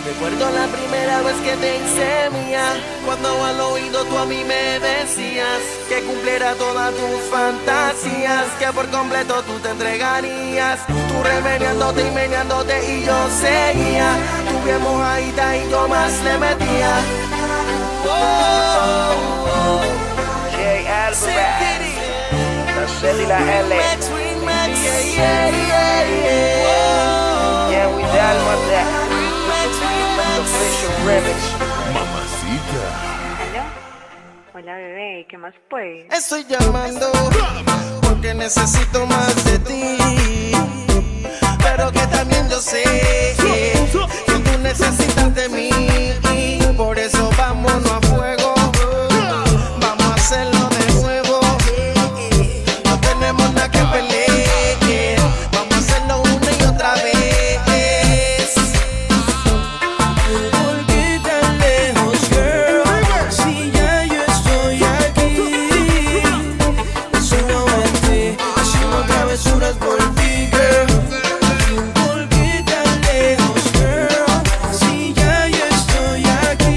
Recuerdo la primera vez que te hice mía, cuando al oído tú a mí me decías que cumpliera todas tus fantasías, que por completo tú te entregarías. Tú remediándote y meneándote y yo seguía, tú bien mojadita y yo más le metía. J. Alvarez, la C y la L. Yeah, we Dalmata. Official remix. Mamacita. ¿Aló? Hola bebé, ¿qué más pues? Estoy llamando porque necesito más de ti, pero que también yo sé que tú necesitas de mí. Por eso vámonos a fuego, vamos a hacerlo de nuevo. No tenemos nada que pelear, vamos a hacerlo una y otra vez. ¿Por qué tan lejos, girl? Si ya yo estoy aquí, solo en ti, haciendo travesuras por ti, girl. ¿Por qué tan lejos, girl? Si ya yo estoy aquí,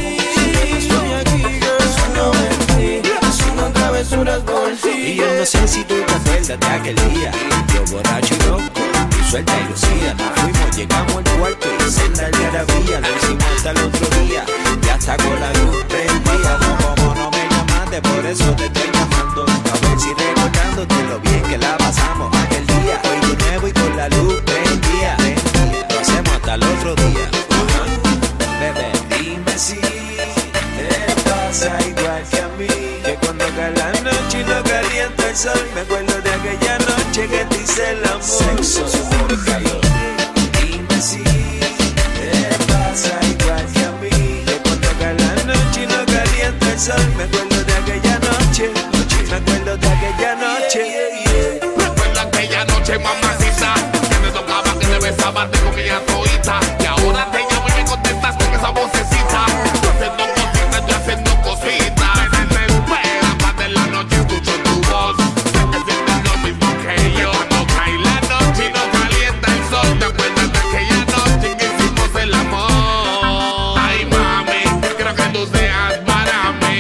girl, solo en ti, haciendo travesuras por ti. Y yo no sé si tú te acuerdas de aquel día, yo borracho y loco, y suelta y lucía. Nos fuimos, llegamos al cuarto y senda de algarabía. Lo hicimos hasta el otro día, ya está con la luz prendida. No, como no me llamaste, por eso te estoy llamando, a ver si recordándote lo bien que la pasamos aquel día. Hoy de nuevo y con la luz prendida, lo hacemos hasta el otro día. Bebé, dime si te pasa igual que a mí, que cuando cae la noche y no calienta el sol, me acuerdo de aquella noche que te hice el amor. Sexo por calor. Dime si te pasa igual que a mí, que cuando cae la noche y no calienta el sol, me acuerdo de aquella noche, me acuerdo de aquella noche. Recuerda aquella noche, mamacita, que me tocaba, que te besaba, te comía todita. Y ahora te llamo y me contestas con esa vocecita. Yo haciendo cositas. Me desespera, más de la noche escucho tu voz. Sé que sientes lo mismo que yo. Cuando cae la noche y no calienta el sol, te acuerdas de aquella noche que hicimos el amor. Ay, mami, quiero que tú seas para mí.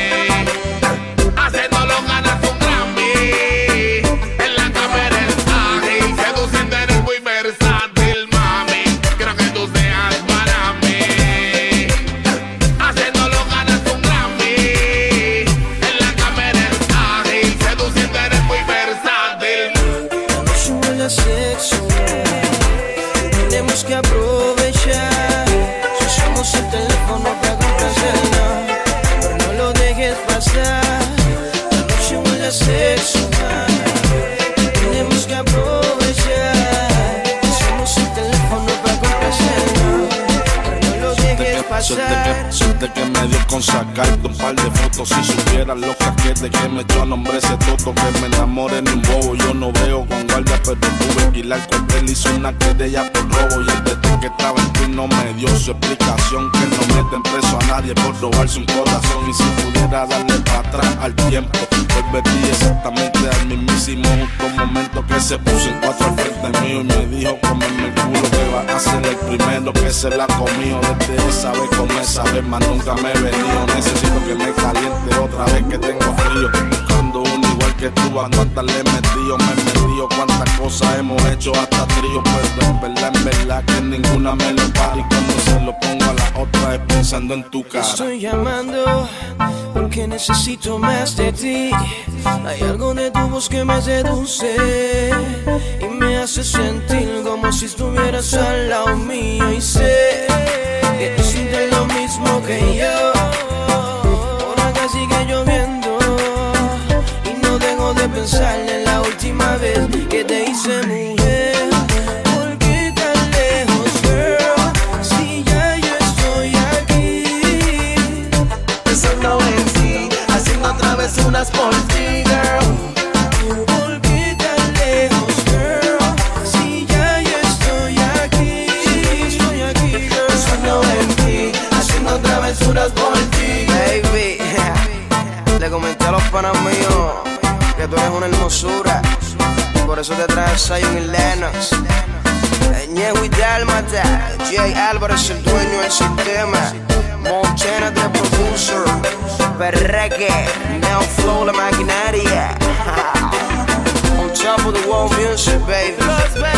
Haciéndolo ganas un Grammy. En la cámara es ágil, seduciendo eres muy versátil, mami. Quiero que tú seas para mí. Haciéndolo ganas un Grammy. En la cámara es ágil, seduciendo eres muy versátil. La noche huele a sexo, tenemos que aprovechar. Si usamos el teléfono para complacerla, pero no lo dejes pasar. La noche huele a sexo, tenemos que aprovechar. Si usamos el teléfono para complacerla, pero no lo dejes pasar. Suerte que me dio con sacarte un par de fotos. Si supieras lo casquete que me echó a nombre ese toto, que me enamoré en un bobo. Yo no veo con guardia, pero pude alquilar con él. Hizo una querella por robo y el detective que estaba en ti no me dio su explicación. Que no meten preso a nadie por robarse un corazón. Y si pudiera darle para atrás al tiempo, volvería exactamente al mismísimo justo momento que se puso en cuatro al frente mío y me dijo: cómeme el culo, que va a ser el primero que se la comió. Desde esa vez con esa vez más nunca me he venido. Necesito que me caliente otra vez que tengo frío. Buscando uno igual que tú, a cuántas le he metido, me he metido, cuántas cosas hemos hecho hasta trío. Pues en verdad que ninguna me lo para. Y cuando se lo pongo a la otra es pensando en tu cara. Estoy llamando porque necesito más de ti. Hay algo de tu voz que me seduce y me hace sentir como si estuvieras al lado mío. Y sé que tú sientes lo mismo que yo. Por acá sigue lloviendo y no dejo de pensar en la última vez que te hice mujer. ¿Por qué tan lejos, girl? Si ya yo estoy aquí, pensando en ti, haciendo travesuras por ti, girl. ¿Por qué tan lejos, girl? Si ya yo estoy aquí, girl, pensando en ti, haciendo travesuras por ti. Baby, le comenté a los panas míos que tú eres una hermosura, por eso te traes Zion y Lennox. Ñejo y Dálmata, Jay Álvarez el dueño del sistema, Montana the producer, Berreque, Neo Flow la maquinaria. On top of the world music, baby.